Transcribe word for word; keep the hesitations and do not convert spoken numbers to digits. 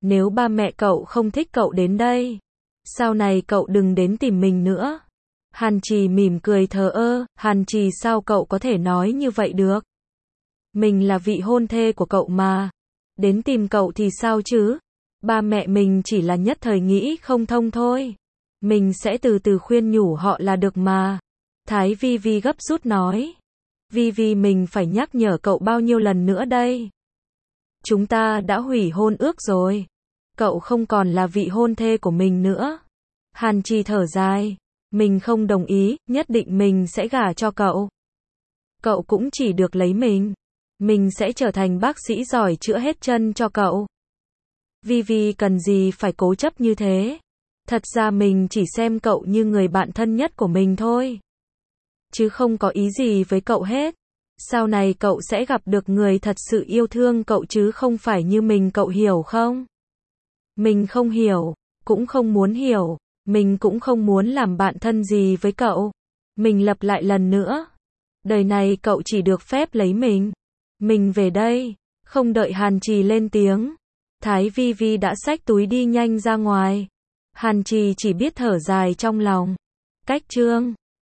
Nếu ba mẹ cậu không thích cậu đến đây, sau này cậu đừng đến tìm mình nữa. Hàn Trì mỉm cười thờ ơ, Hàn Trì sao cậu có thể nói như vậy được? Mình là vị hôn thê của cậu mà. Đến tìm cậu thì sao chứ? Ba mẹ mình chỉ là nhất thời nghĩ không thông thôi. Mình sẽ từ từ khuyên nhủ họ là được mà. Thái Vi Vi gấp rút nói. Vi Vi mình phải nhắc nhở cậu bao nhiêu lần nữa đây? Chúng ta đã hủy hôn ước rồi. Cậu không còn là vị hôn thê của mình nữa. Hàn Trì thở dài. Mình không đồng ý, nhất định mình sẽ gả cho cậu. Cậu cũng chỉ được lấy mình. Mình sẽ trở thành bác sĩ giỏi chữa hết chân cho cậu. Vi Vi cần gì phải cố chấp như thế? Thật ra mình chỉ xem cậu như người bạn thân nhất của mình thôi. Chứ không có ý gì với cậu hết. Sau này cậu sẽ gặp được người thật sự yêu thương cậu chứ không phải như mình, cậu hiểu không? Mình không hiểu, cũng không muốn hiểu. Mình cũng không muốn làm bạn thân gì với cậu. Mình lặp lại lần nữa. Đời này cậu chỉ được phép lấy mình. Mình về đây. Không đợi Hàn Trì lên tiếng. Thái Vi Vi đã xách túi đi nhanh ra ngoài. Hàn Trì chỉ biết thở dài trong lòng. Cách chương